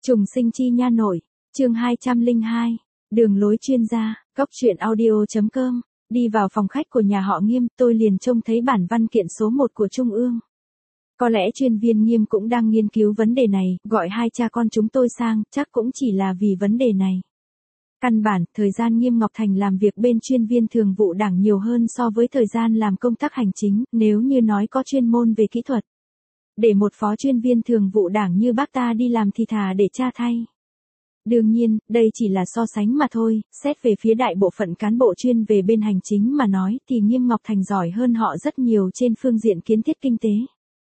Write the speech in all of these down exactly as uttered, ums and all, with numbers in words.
Trùng sinh chi nha nội, chương hai trăm lẻ hai, đường lối chuyên gia, cóc truyện audio chấm com, đi vào phòng khách của nhà họ Nghiêm, tôi liền trông thấy bản văn kiện số một của Trung ương. Có lẽ chuyên viên Nghiêm cũng đang nghiên cứu vấn đề này, gọi hai cha con chúng tôi sang, chắc cũng chỉ là vì vấn đề này. Căn bản, thời gian Nghiêm Ngọc Thành làm việc bên chuyên viên thường vụ đảng nhiều hơn so với thời gian làm công tác hành chính, nếu như nói có chuyên môn về kỹ thuật. Để một phó chuyên viên thường vụ đảng như bác ta đi làm thì thà để cha thay. Đương nhiên, đây chỉ là so sánh mà thôi, xét về phía đại bộ phận cán bộ chuyên về bên hành chính mà nói thì Nghiêm Ngọc Thành giỏi hơn họ rất nhiều trên phương diện kiến thiết kinh tế.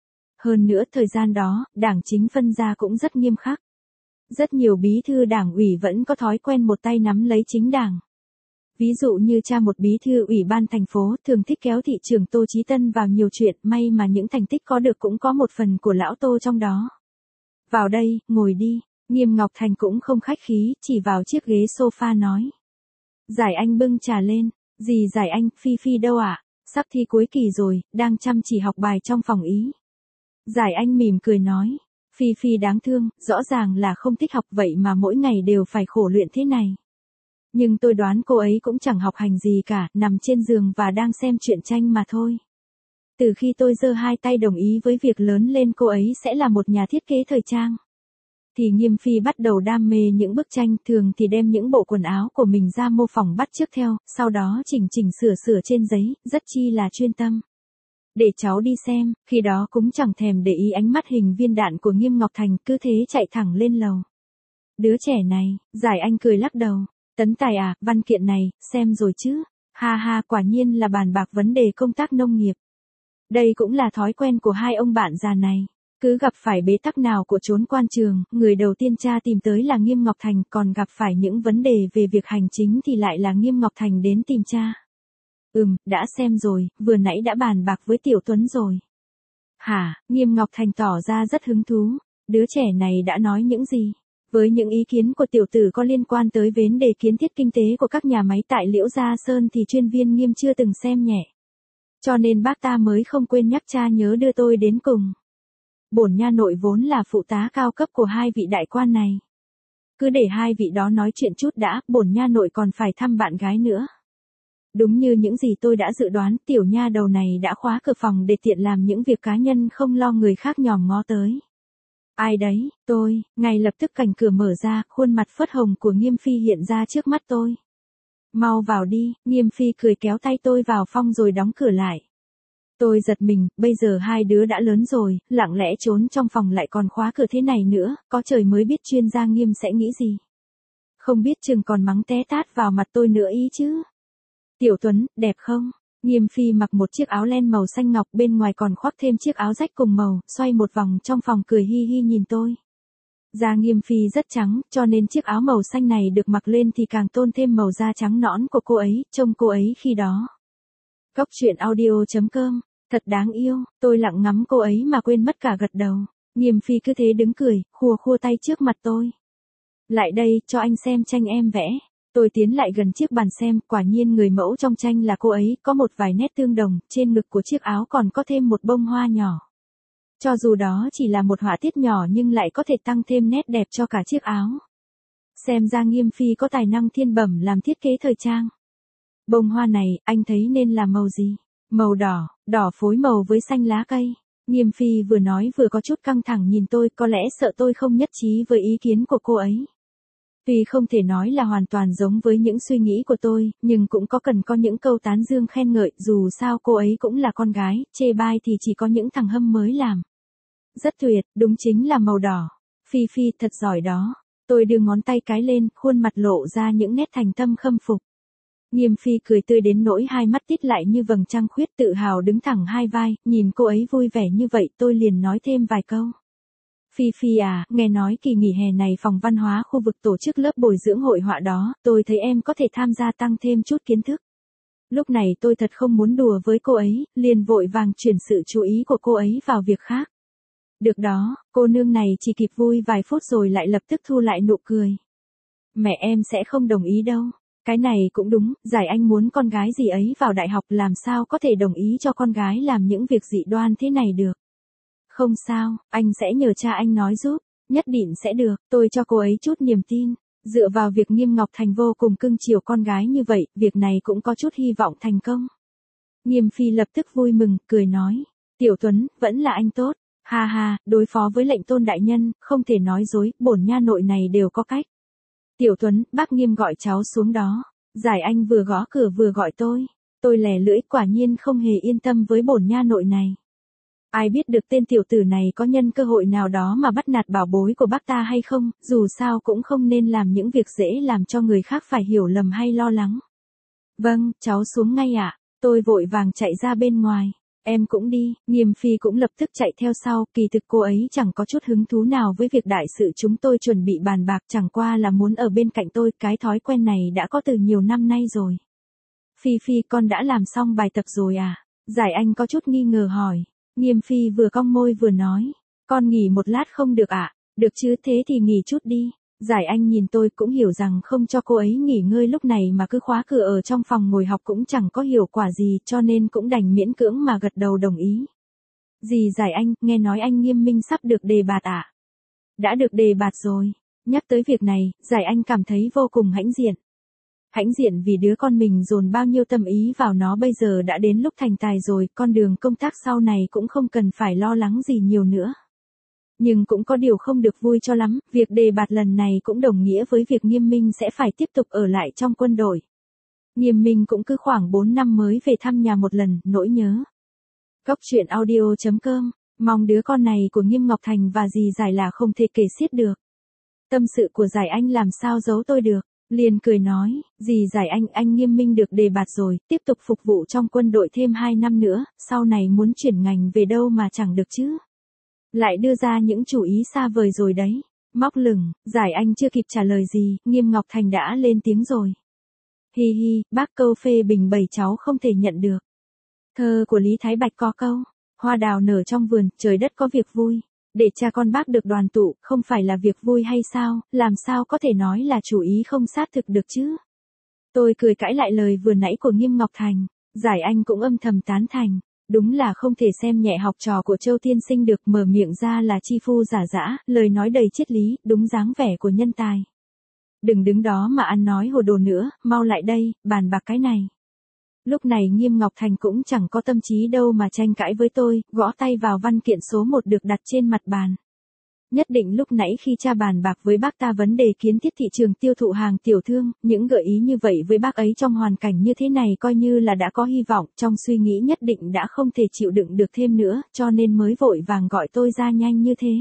Hơn nữa thời gian đó, đảng chính phân ra cũng rất nghiêm khắc. Rất nhiều bí thư đảng ủy vẫn có thói quen một tay nắm lấy chính đảng. Ví dụ như cha một bí thư ủy ban thành phố thường thích kéo thị trưởng Tô Chí Tân vào nhiều chuyện, may mà những thành tích có được cũng có một phần của lão Tô trong đó. Vào đây, ngồi đi, Nghiêm Ngọc Thành cũng không khách khí, chỉ vào chiếc ghế sofa nói. Giải Anh bưng trà lên, gì Giải Anh, Phi Phi đâu ạ? À? Sắp thi cuối kỳ rồi, đang chăm chỉ học bài trong phòng ý. Giải Anh mỉm cười nói. Phi Phi đáng thương, rõ ràng là không thích học vậy mà mỗi ngày đều phải khổ luyện thế này. Nhưng tôi đoán cô ấy cũng chẳng học hành gì cả, nằm trên giường và đang xem truyện tranh mà thôi. Từ khi tôi giơ hai tay đồng ý với việc lớn lên cô ấy sẽ là một nhà thiết kế thời trang, thì Nghiêm Phi bắt đầu đam mê những bức tranh, thường thì đem những bộ quần áo của mình ra mô phỏng bắt chước theo, sau đó chỉnh chỉnh sửa sửa trên giấy, rất chi là chuyên tâm. Để cháu đi xem, khi đó cũng chẳng thèm để ý ánh mắt hình viên đạn của Nghiêm Ngọc Thành, cứ thế chạy thẳng lên lầu. Đứa trẻ này, Giải Anh cười lắc đầu. Tấn Tài à, văn kiện này, xem rồi chứ. Ha ha, quả nhiên là bàn bạc vấn đề công tác nông nghiệp. Đây cũng là thói quen của hai ông bạn già này. Cứ gặp phải bế tắc nào của chốn quan trường, người đầu tiên cha tìm tới là Nghiêm Ngọc Thành, còn gặp phải những vấn đề về việc hành chính thì lại là Nghiêm Ngọc Thành đến tìm cha. Ừm, đã xem rồi, vừa nãy đã bàn bạc với Tiểu Tuấn rồi. Hả, Nghiêm Ngọc Thành tỏ ra rất hứng thú. Đứa trẻ này đã nói những gì? Với những ý kiến của tiểu tử có liên quan tới vấn đề kiến thiết kinh tế của các nhà máy tại Liễu Gia Sơn thì chuyên viên Nghiêm chưa từng xem nhẹ. Cho nên bác ta mới không quên nhắc cha nhớ đưa tôi đến cùng. Bổn nha nội vốn là phụ tá cao cấp của hai vị đại quan này. Cứ để hai vị đó nói chuyện chút đã, bổn nha nội còn phải thăm bạn gái nữa. Đúng như những gì tôi đã dự đoán, tiểu nha đầu này đã khóa cửa phòng để tiện làm những việc cá nhân không lo người khác nhòm ngó tới. Ai đấy, tôi, ngay lập tức cành cửa mở ra, khuôn mặt phớt hồng của Nghiêm Phi hiện ra trước mắt tôi. Mau vào đi, Nghiêm Phi cười kéo tay tôi vào phòng rồi đóng cửa lại. Tôi giật mình, bây giờ hai đứa đã lớn rồi, lặng lẽ trốn trong phòng lại còn khóa cửa thế này nữa, có trời mới biết chuyên gia Nghiêm sẽ nghĩ gì. Không biết chừng còn mắng té tát vào mặt tôi nữa ý chứ. Tiểu Tuấn, đẹp không? Nghiêm Phi mặc một chiếc áo len màu xanh ngọc, bên ngoài còn khoác thêm chiếc áo rách cùng màu, xoay một vòng trong phòng cười hi hi nhìn tôi. Da Nghiêm Phi rất trắng, cho nên chiếc áo màu xanh này được mặc lên thì càng tôn thêm màu da trắng nõn của cô ấy, trông cô ấy khi đó. Cóc truyện audio chấm com, thật đáng yêu, tôi lặng ngắm cô ấy mà quên mất cả gật đầu. Nghiêm Phi cứ thế đứng cười, khua khua tay trước mặt tôi. Lại đây, cho anh xem tranh em vẽ. Tôi tiến lại gần chiếc bàn xem, quả nhiên người mẫu trong tranh là cô ấy, có một vài nét tương đồng, trên ngực của chiếc áo còn có thêm một bông hoa nhỏ. Cho dù đó chỉ là một họa tiết nhỏ nhưng lại có thể tăng thêm nét đẹp cho cả chiếc áo. Xem ra Nghiêm Phi có tài năng thiên bẩm làm thiết kế thời trang. Bông hoa này, anh thấy nên là màu gì? Màu đỏ, đỏ phối màu với xanh lá cây. Nghiêm Phi vừa nói vừa có chút căng thẳng nhìn tôi, có lẽ sợ tôi không nhất trí với ý kiến của cô ấy. Tuy không thể nói là hoàn toàn giống với những suy nghĩ của tôi, nhưng cũng có cần có những câu tán dương khen ngợi, dù sao cô ấy cũng là con gái, chê bai thì chỉ có những thằng hâm mới làm. Rất tuyệt, đúng chính là màu đỏ. Phi Phi thật giỏi đó. Tôi đưa ngón tay cái lên, khuôn mặt lộ ra những nét thành tâm khâm phục. Nghiêm Phi cười tươi đến nỗi hai mắt tít lại như vầng trăng khuyết, tự hào đứng thẳng hai vai, nhìn cô ấy vui vẻ như vậy tôi liền nói thêm vài câu. Phi Phi à, nghe nói kỳ nghỉ hè này phòng văn hóa khu vực tổ chức lớp bồi dưỡng hội họa đó, tôi thấy em có thể tham gia tăng thêm chút kiến thức. Lúc này tôi thật không muốn đùa với cô ấy, liền vội vàng chuyển sự chú ý của cô ấy vào việc khác. Được đó, cô nương này chỉ kịp vui vài phút rồi lại lập tức thu lại nụ cười. Mẹ em sẽ không đồng ý đâu. Cái này cũng đúng, Giải Anh muốn con gái gì ấy vào đại học làm sao có thể đồng ý cho con gái làm những việc dị đoan thế này được. Không sao, anh sẽ nhờ cha anh nói giúp. Nhất định sẽ được, tôi cho cô ấy chút niềm tin. Dựa vào việc Nghiêm Ngọc Thành vô cùng cưng chiều con gái như vậy, việc này cũng có chút hy vọng thành công. Nghiêm Phi lập tức vui mừng, cười nói. Tiểu Tuấn, vẫn là anh tốt. Ha ha, đối phó với lệnh tôn đại nhân, không thể nói dối, bổn nha nội này đều có cách. Tiểu Tuấn, bác Nghiêm gọi cháu xuống đó. Giải Anh vừa gõ cửa vừa gọi tôi. Tôi lè lưỡi, quả nhiên không hề yên tâm với bổn nha nội này. Ai biết được tên tiểu tử này có nhân cơ hội nào đó mà bắt nạt bảo bối của bác ta hay không, dù sao cũng không nên làm những việc dễ làm cho người khác phải hiểu lầm hay lo lắng. Vâng, cháu xuống ngay ạ. Tôi vội vàng chạy ra bên ngoài. Em cũng đi, Nghiêm Phi cũng lập tức chạy theo sau, kỳ thực cô ấy chẳng có chút hứng thú nào với việc đại sự chúng tôi chuẩn bị bàn bạc, chẳng qua là muốn ở bên cạnh tôi, cái thói quen này đã có từ nhiều năm nay rồi. Phi Phi, con đã làm xong bài tập rồi à? Giải Anh có chút nghi ngờ hỏi. Nghiêm Phi vừa cong môi vừa nói, con nghỉ một lát không được ạ? À? Được chứ, thế thì nghỉ chút đi. Giải Anh nhìn tôi cũng hiểu rằng không cho cô ấy nghỉ ngơi lúc này mà cứ khóa cửa ở trong phòng ngồi học cũng chẳng có hiệu quả gì, cho nên cũng đành miễn cưỡng mà gật đầu đồng ý. Dì Giải Anh, nghe nói anh Nghiêm Minh sắp được đề bạt ạ? À? Đã được đề bạt rồi. Nhắc tới việc này, Giải Anh cảm thấy vô cùng hãnh diện. Hãnh diện vì đứa con mình dồn bao nhiêu tâm ý vào nó bây giờ đã đến lúc thành tài rồi, con đường công tác sau này cũng không cần phải lo lắng gì nhiều nữa. Nhưng cũng có điều không được vui cho lắm, việc đề bạt lần này cũng đồng nghĩa với việc Nghiêm Minh sẽ phải tiếp tục ở lại trong quân đội. Nghiêm Minh cũng cứ khoảng bốn năm mới về thăm nhà một lần, nỗi nhớ. Góc truyện audio chấm com, mong đứa con này của Nghiêm Ngọc Thành và dì Giải là không thể kể xiết được. Tâm sự của Giải Anh làm sao giấu tôi được. Liền cười nói, dì Giải Anh, anh Nghiêm Minh được đề bạt rồi, tiếp tục phục vụ trong quân đội thêm hai năm nữa, sau này muốn chuyển ngành về đâu mà chẳng được chứ. Lại đưa ra những chủ ý xa vời rồi đấy. Móc lửng, Giải Anh chưa kịp trả lời gì, Nghiêm Ngọc Thành đã lên tiếng rồi. Hi hi, bác câu phê bình bầy cháu không thể nhận được. Thơ của Lý Thái Bạch có câu, hoa đào nở trong vườn, trời đất có việc vui. Để cha con bác được đoàn tụ, không phải là việc vui hay sao, làm sao có thể nói là chủ ý không sát thực được chứ. Tôi cười cãi lại lời vừa nãy của Nghiêm Ngọc Thành, Giải Anh cũng âm thầm tán thành. Đúng là không thể xem nhẹ học trò của Châu Tiên Sinh được, mở miệng ra là chi phu giả dã, lời nói đầy triết lý, đúng dáng vẻ của nhân tài. Đừng đứng đó mà ăn nói hồ đồ nữa, mau lại đây, bàn bạc cái này. Lúc này Nghiêm Ngọc Thành cũng chẳng có tâm trí đâu mà tranh cãi với tôi, gõ tay vào văn kiện số một được đặt trên mặt bàn. Nhất định lúc nãy khi cha bàn bạc với bác ta vấn đề kiến thiết thị trường tiêu thụ hàng tiểu thương, những gợi ý như vậy với bác ấy trong hoàn cảnh như thế này coi như là đã có hy vọng, trong suy nghĩ nhất định đã không thể chịu đựng được thêm nữa, cho nên mới vội vàng gọi tôi ra nhanh như thế.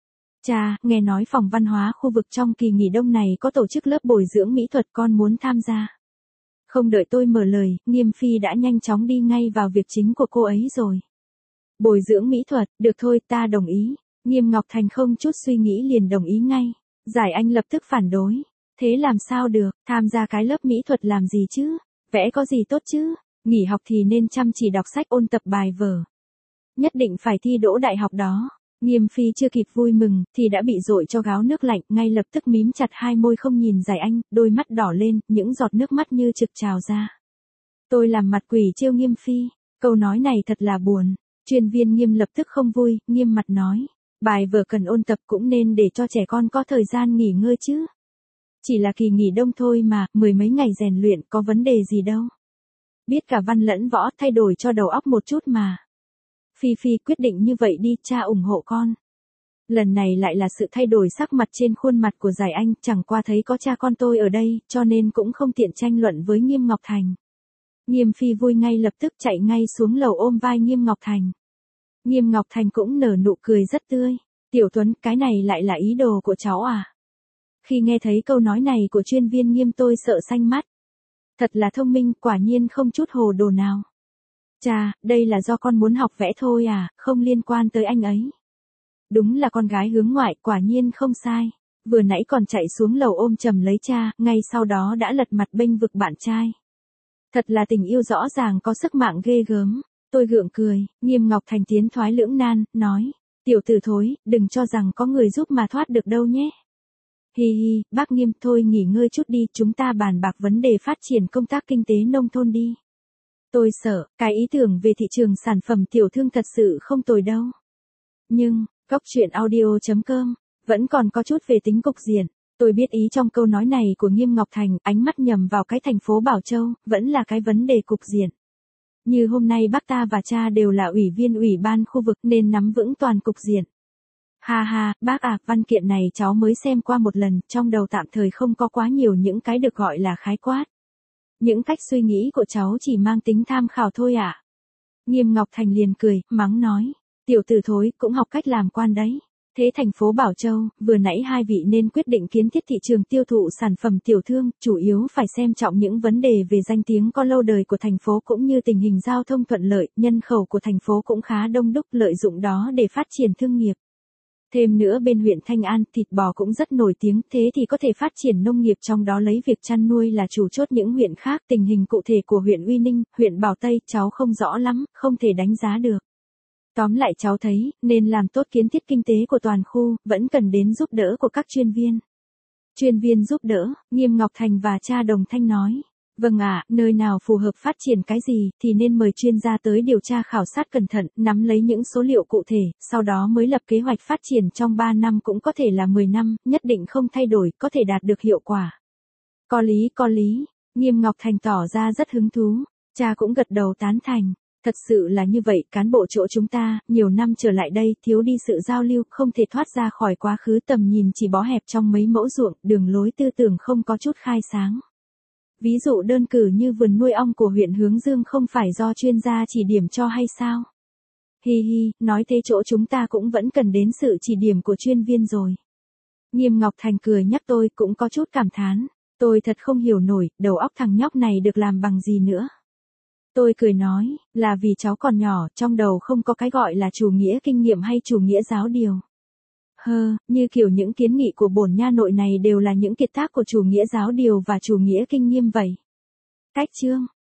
Cha, nghe nói phòng văn hóa khu vực trong kỳ nghỉ đông này có tổ chức lớp bồi dưỡng mỹ thuật, con muốn tham gia. Không đợi tôi mở lời, Nghiêm Phi đã nhanh chóng đi ngay vào việc chính của cô ấy rồi. Bồi dưỡng mỹ thuật, được thôi, ta đồng ý. Nghiêm Ngọc Thành không chút suy nghĩ liền đồng ý ngay. Giải Anh lập tức phản đối. Thế làm sao được, tham gia cái lớp mỹ thuật làm gì chứ? Vẽ có gì tốt chứ? Nghỉ học thì nên chăm chỉ đọc sách ôn tập bài vở. Nhất định phải thi đỗ đại học đó. Nghiêm Phi chưa kịp vui mừng, thì đã bị dội cho gáo nước lạnh, ngay lập tức mím chặt hai môi không nhìn Giải Anh, đôi mắt đỏ lên, những giọt nước mắt như trực trào ra. Tôi làm mặt quỷ trêu Nghiêm Phi, câu nói này thật là buồn. Chuyên viên Nghiêm lập tức không vui, nghiêm mặt nói. Bài vở cần ôn tập cũng nên để cho trẻ con có thời gian nghỉ ngơi chứ. Chỉ là kỳ nghỉ đông thôi mà, mười mấy ngày rèn luyện có vấn đề gì đâu. Biết cả văn lẫn võ, thay đổi cho đầu óc một chút mà. Phi Phi, quyết định như vậy đi, cha ủng hộ con. Lần này lại là sự thay đổi sắc mặt trên khuôn mặt của Giải Anh, chẳng qua thấy có cha con tôi ở đây, cho nên cũng không tiện tranh luận với Nghiêm Ngọc Thành. Nghiêm Phi vui ngay lập tức chạy ngay xuống lầu ôm vai Nghiêm Ngọc Thành. Nghiêm Ngọc Thành cũng nở nụ cười rất tươi. Tiểu Tuấn, cái này lại là ý đồ của cháu à? Khi nghe thấy câu nói này của chuyên viên Nghiêm tôi sợ xanh mắt. Thật là thông minh, quả nhiên không chút hồ đồ nào. Chà, đây là do con muốn học vẽ thôi à, không liên quan tới anh ấy. Đúng là con gái hướng ngoại, quả nhiên không sai. Vừa nãy còn chạy xuống lầu ôm chầm lấy cha, ngay sau đó đã lật mặt bênh vực bạn trai. Thật là tình yêu rõ ràng có sức mạng ghê gớm. Tôi gượng cười, Nghiêm Ngọc Thành tiến thoái lưỡng nan, nói. Tiểu tử thối, đừng cho rằng có người giúp mà thoát được đâu nhé. Hi hi, bác Nghiêm, thôi nghỉ ngơi chút đi, chúng ta bàn bạc vấn đề phát triển công tác kinh tế nông thôn đi. Tôi sợ, cái ý tưởng về thị trường sản phẩm tiểu thương thật sự không tồi đâu. Nhưng, góc truyện audio chấm com Vẫn còn có chút về tính cục diện. Tôi biết ý trong câu nói này của Nghiêm Ngọc Thành, ánh mắt nhầm vào cái thành phố Bảo Châu, vẫn là cái vấn đề cục diện. Như hôm nay bác ta và cha đều là ủy viên ủy ban khu vực nên nắm vững toàn cục diện. Ha ha, bác à, văn kiện này cháu mới xem qua một lần, trong đầu tạm thời không có quá nhiều những cái được gọi là khái quát. Những cách suy nghĩ của cháu chỉ mang tính tham khảo thôi ạ. À? Nghiêm Ngọc Thành liền cười, mắng nói, tiểu tử thối, cũng học cách làm quan đấy. Thế thành phố Bảo Châu, vừa nãy hai vị nên quyết định kiến thiết thị trường tiêu thụ sản phẩm tiểu thương, chủ yếu phải xem trọng những vấn đề về danh tiếng có lâu đời của thành phố cũng như tình hình giao thông thuận lợi, nhân khẩu của thành phố cũng khá đông đúc, lợi dụng đó để phát triển thương nghiệp. Thêm nữa bên huyện Thanh An, thịt bò cũng rất nổi tiếng, thế thì có thể phát triển nông nghiệp trong đó lấy việc chăn nuôi là chủ chốt những huyện khác. Tình hình cụ thể của huyện Uy Ninh, huyện Bảo Tây, cháu không rõ lắm, không thể đánh giá được. Tóm lại cháu thấy, nên làm tốt kiến thiết kinh tế của toàn khu, vẫn cần đến giúp đỡ của các chuyên viên. Chuyên viên giúp đỡ, Nghiêm Ngọc Thành và cha Đồng Thanh nói. Vâng ạ, nơi nào phù hợp phát triển cái gì thì nên mời chuyên gia tới điều tra khảo sát cẩn thận, nắm lấy những số liệu cụ thể, sau đó mới lập kế hoạch phát triển trong ba năm cũng có thể là mười năm, nhất định không thay đổi, có thể đạt được hiệu quả. Có lý, có lý, Nghiêm Ngọc Thành tỏ ra rất hứng thú, cha cũng gật đầu tán thành. Thật sự là như vậy, cán bộ chỗ chúng ta, nhiều năm trở lại đây, thiếu đi sự giao lưu, không thể thoát ra khỏi quá khứ, tầm nhìn chỉ bó hẹp trong mấy mẫu ruộng, đường lối tư tưởng không có chút khai sáng. Ví dụ đơn cử như vườn nuôi ong của huyện Hướng Dương không phải do chuyên gia chỉ điểm cho hay sao? Hi hi, nói thế chỗ chúng ta cũng vẫn cần đến sự chỉ điểm của chuyên viên rồi. Nghiêm Ngọc Thành cười nhắc tôi cũng có chút cảm thán. Tôi thật không hiểu nổi, đầu óc thằng nhóc này được làm bằng gì nữa. Tôi cười nói, là vì cháu còn nhỏ, trong đầu không có cái gọi là chủ nghĩa kinh nghiệm hay chủ nghĩa giáo điều. Hơ, như kiểu những kiến nghị của bổn nha nội này đều là những kiệt tác của chủ nghĩa giáo điều và chủ nghĩa kinh nghiêm vậy. Cách chương